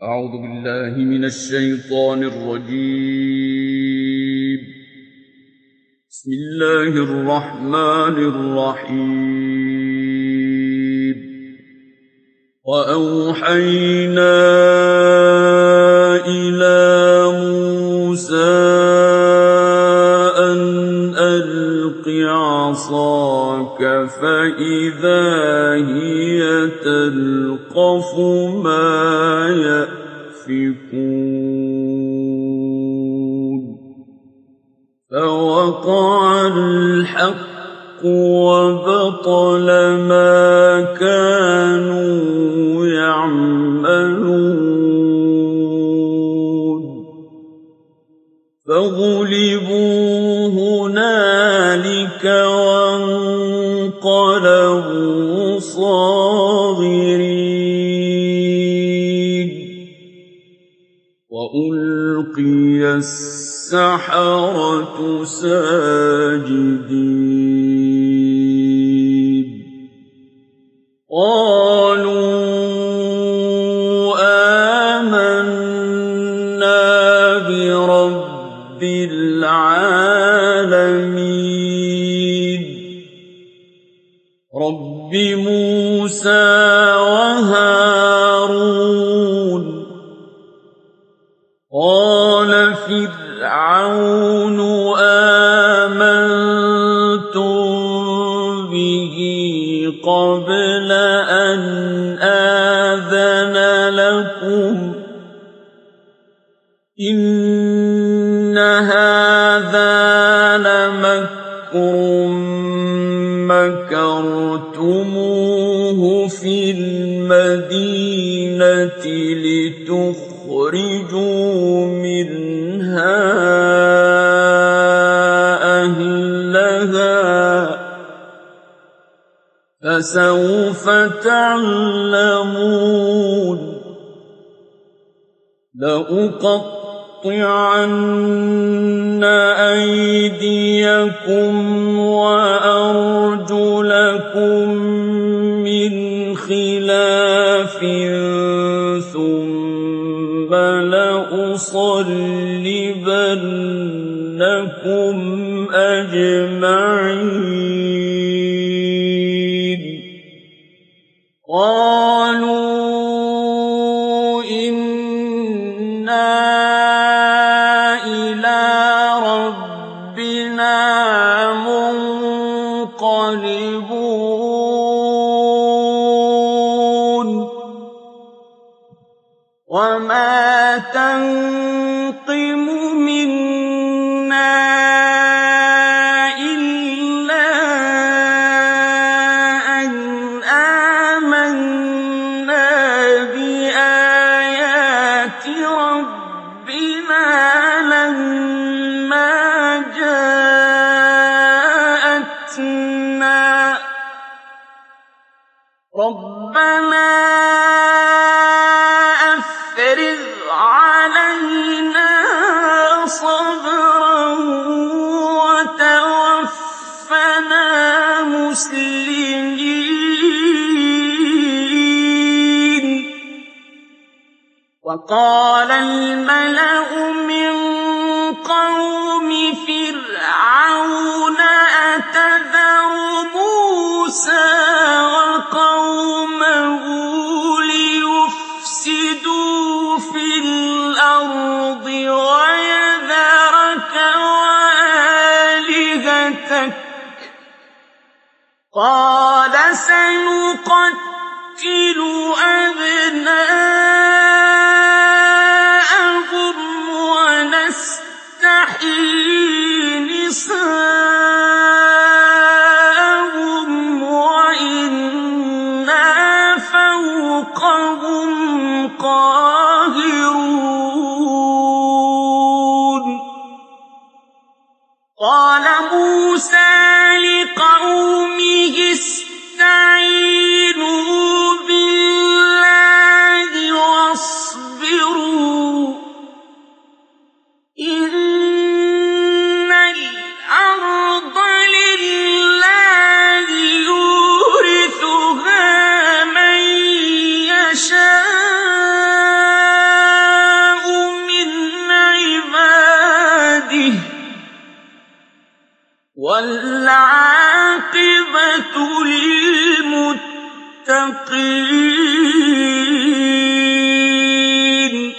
أعوذ بالله من الشيطان الرجيم. بسم الله الرحمن الرحيم. وأوحينا إلى موسى أن ألق عصاك فإذا هي تلقف ما يأفكون فوقع الحق وبطل ما كانوا يعملون فغلبوا هنالك وانقلبوا صاغرين وألقي السحرة ساجدين قالوا آمنا برب العالمين رب موسى وهارون قال فرعون آمنتم به قبل أن آذن لكم إن هذا لمكر مكرتموه في المدينة لتخرجوا منها أهلها فسوف تعلمون لأقطعن أيديكم وأرجلكم من خلاف ثم لأصلبنكم أجمعين قالوا إنا إلى ربنا منقلبون وما تنقم منا إلا أن آمنا بآيات ربنا لما جاءتنا ربنا أفرغ علينا صبرا وتوفنا مسلمين وقال الملأ من قوم فرعون أتذر موسى وقومه ليفسدوا في الأرض ويذرك وآلهتك قال سنقتل أبناءهم ونستحيي نساءهم وإنا فوقهم قاهرون قال موسى لقومه استعينوا بالله للمتقين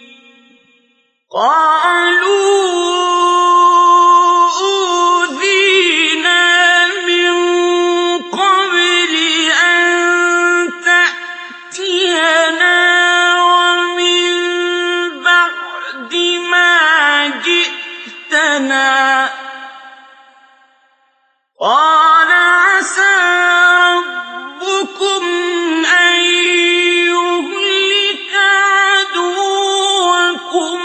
قالوا أوذينا من قبل أن تأتينا ومن بعد ما جئتنا قال عسى ربكم أن يهلك عدوكم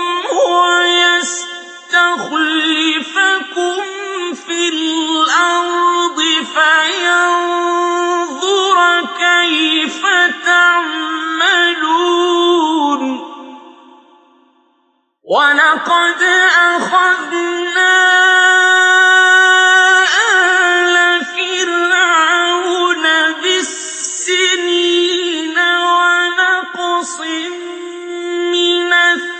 ويستخلفكم في الأرض فينظر كيف تعملون ولقد أخذنا آل فرعون بالسنين ونقص من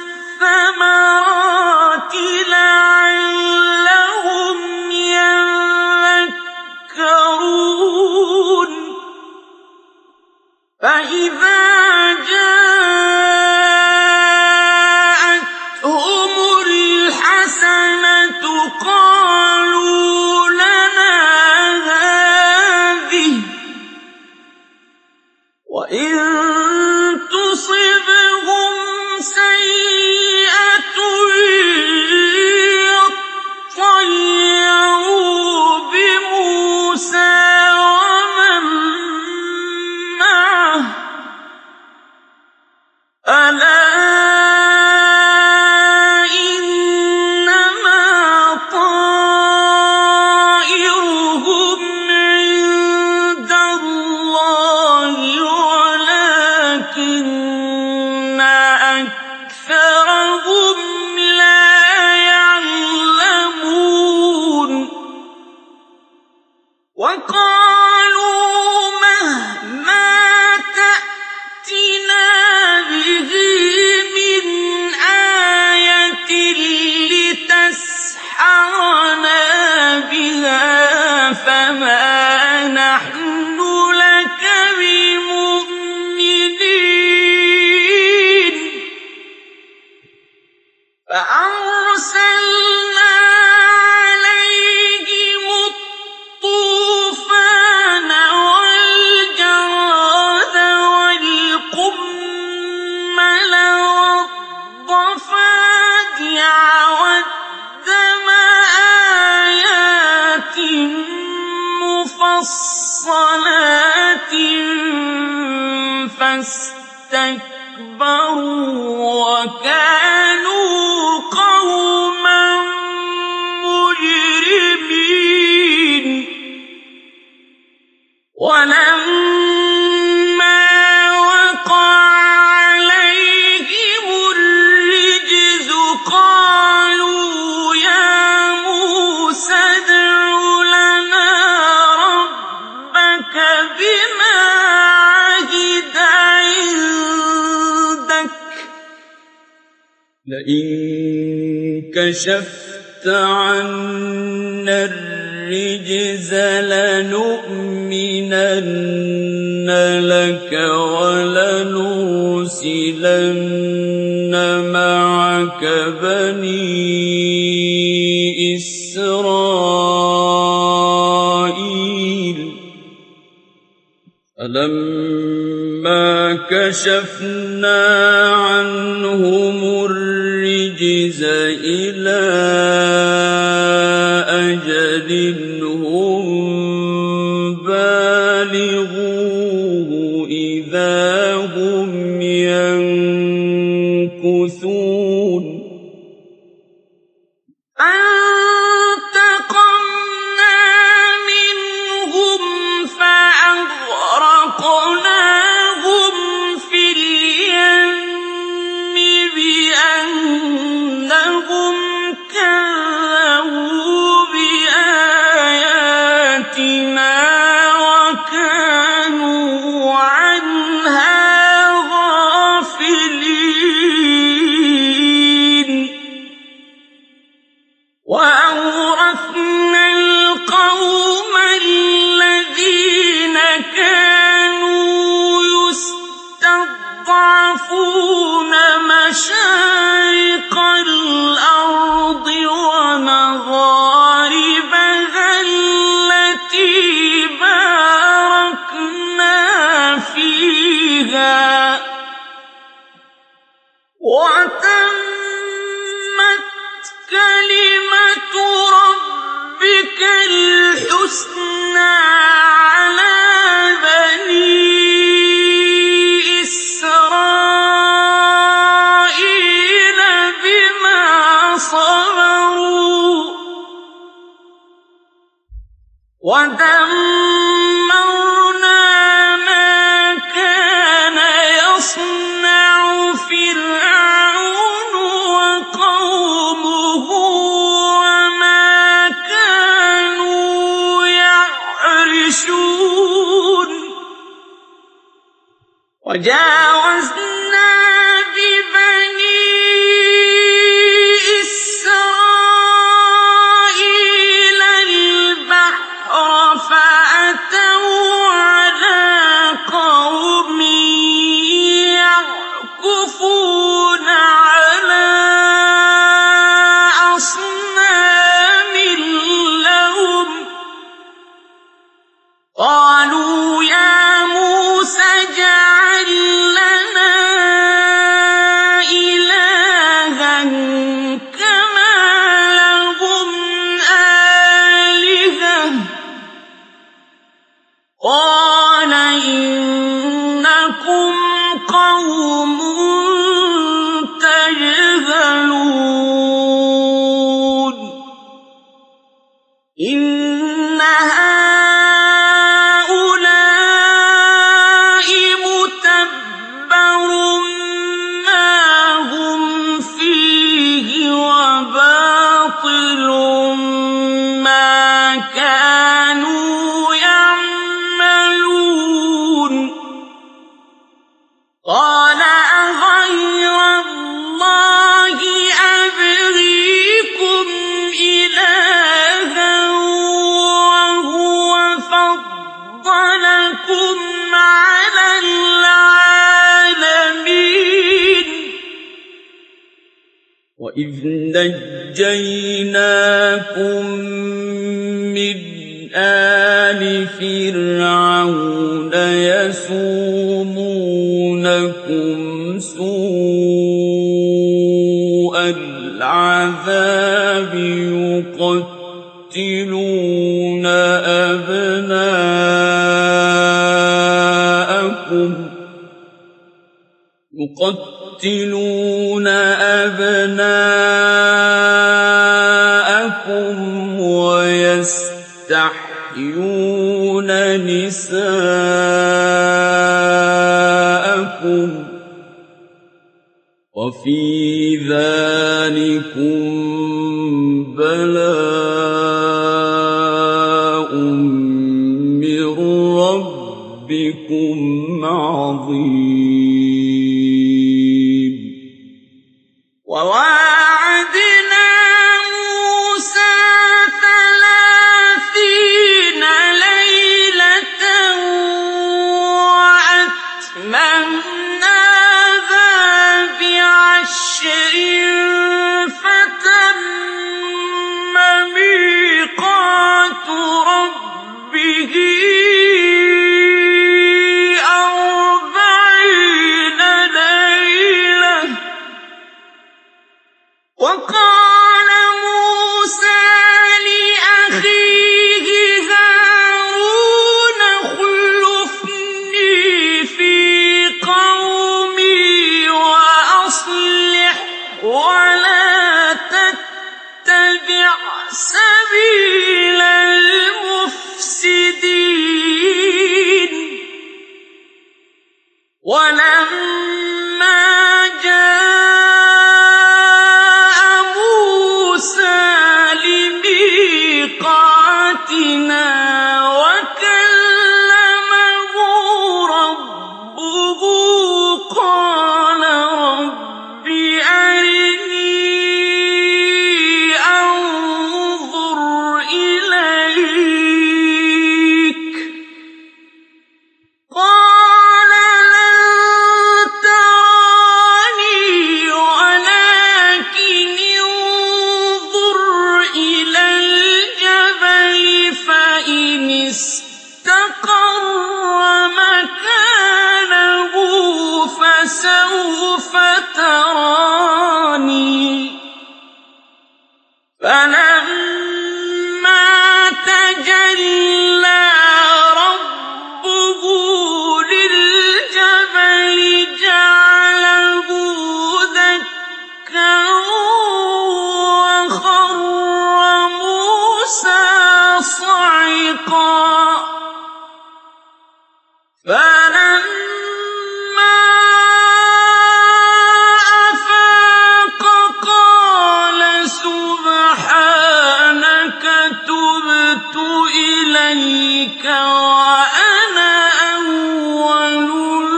الثمرات لعلهم يذكرون فإذا جاءتهم الحسنة قالوا لنا هذه وإن تصبهم سيئة يطيروا بموسى ومن معه ألا إنما طائرهم عند الله ولكن أكثرهم لا يعلمون وقالوا مهما تأتنا به من آية لتسحرنا بها فما نحن لك بمؤمنين فأرسلنا عليهم الطوفان والجراد والقمل والضفادع والدم آيات مفصلات فاستكبروا وكانوا قوما مجرمين ولما وقع عليهم الرجز قالوا يا موسى ادع لنا ربك بما عهد عندك لئن كشفت عنا الرجز لنؤمنن لك ولنرسلن معك بني إسرائيل فلما كشفنا عنهم الرجز إلى أجل هم بالغوه إذا هم ينكثون فانتقمنا منهم فأغرقناهم في اليم بأنهم كذبوا بآياتنا وكانوا عنها غافلين وتمت كلمة ربك الحسنى على بني إسرائيل بما صبروا ودمرنا ما كان يصنع فرعون وقومه وما كانوا يعرشون وجاوزنا ببني إسرائيل البحر فأتوا على قوم يعكفون على أصنام لهم قالوا يا موسى اجعل لنا إلها كما لهم آلهة قال إنكم قوم تجهلون إن هؤلاء متبر ما هم فيه وباطل ما كانوا يعملون قال أغير الله أبغيكم إلها وهو فضلكم على العالمين وإذ نجيناكم من آل فرعون يسومونكم سوء العذاب يقتلون أبناءكم ويستحيون نساءكم وفي ذلكم بلاء من ربكم عظيم وواعدنا موسى 30 ليلة وأتممناها ب10 فتم ميقات ربه 40 ليلة وقال موسى لأخيه هارون اخلفني في قومي وأصلح ولا تتبع سبيل المفسدين ولما جاء موسى لميقاتنا وكلمه ربه قال رب أرني أنظر إليك قال لن تراني فلما تجلى ربه للجبل جعله دكا وخر موسى صعقا فلما أفاق قال سبحانك تبت إليك وأنا أول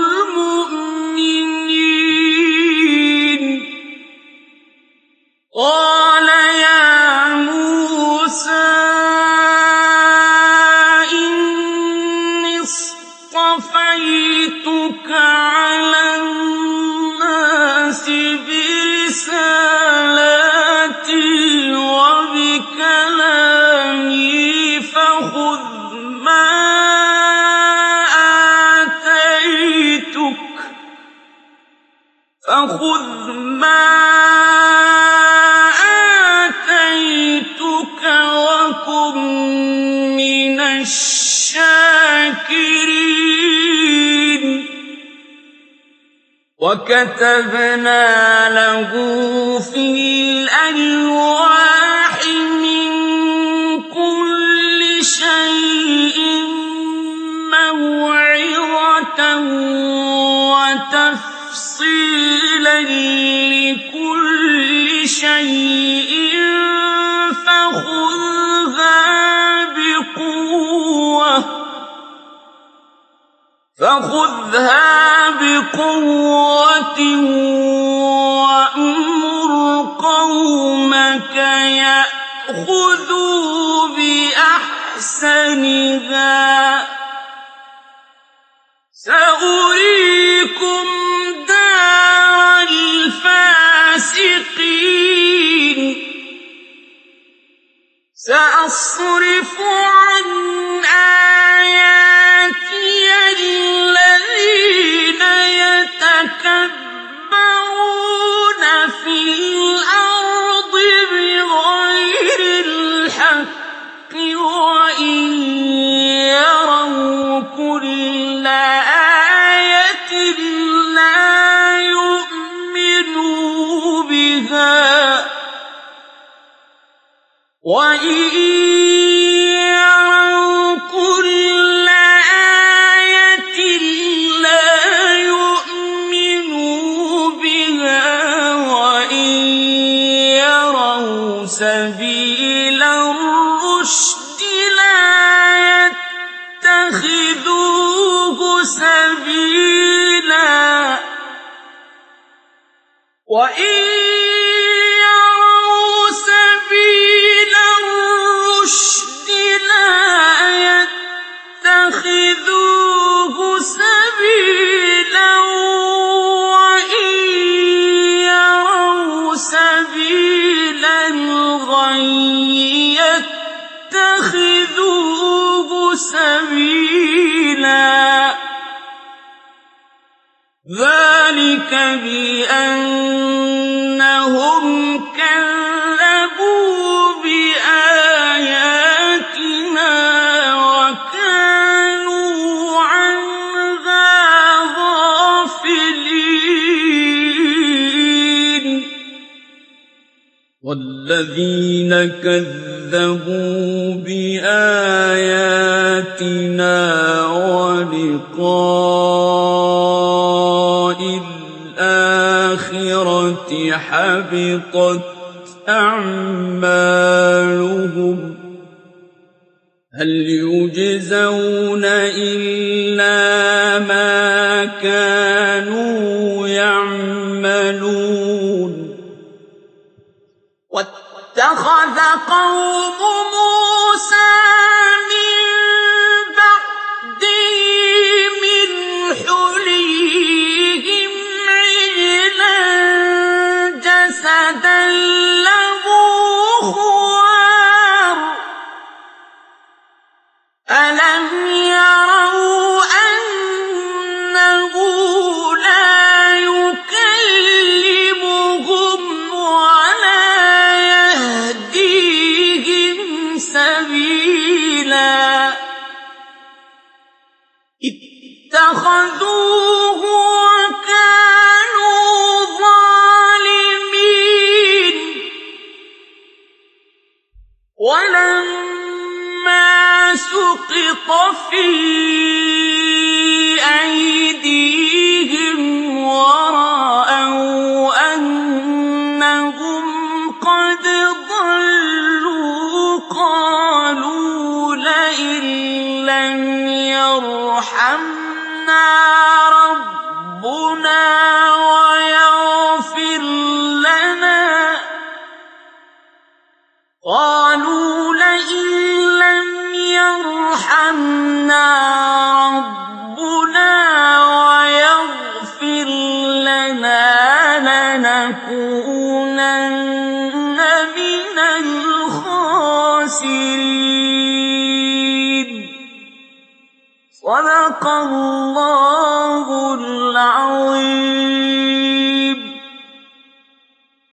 المؤمنين قال يا موسى إني اصطفيتك على الناس برسالاتي وبكلامي فخذ ما آتيتك وكن من الشاكرين وكتبنا له في الألواح من كل شيء موعظة وتفصيلا لكل شيء فخذها بقوة وأمر قومك يأخذوا بأحسنها سأريكم دار الفاسقين سأصرف عن آياتي الذين يتكبرون في الأرض بغير الحق وإن يروا كل آية لا يؤمنوا بها وإن يروا كل آية لا يؤمنوا بها وإن يروا سبيل الرشد لا يتخذوه سبيلا وإن يروا سبيل الرشد لا يتخذوه سبيلا وإن يروا سبيل الغي يتخذوه سبيلا ذلك بأنهم كذبوا بآياتنا وكانوا عنها غافلين والذين كذبوا بآياتنا ولقاء الآخرة حبطت أعمالهم هل يجزون إلا ما كانوا يعملون واتخذ قوم موسى من بعده من حليهم عجلا جسدا له خوار ألم يروا أنه لا يكلم وَلَمَّا سُقِطَ فِي أَيْدِيهِمْ وَرَأَوْا أَنَّهُمْ قَدْ ضَلُّوا قَالُوا لَئِن لَّمْ يَرْحَمْنَا رَبُّنَا وَيَغْفِرْ لَّنَا لَنَكُونَنَّ مِنَ الْخَاسِرِينَ. صدق الله العظيم.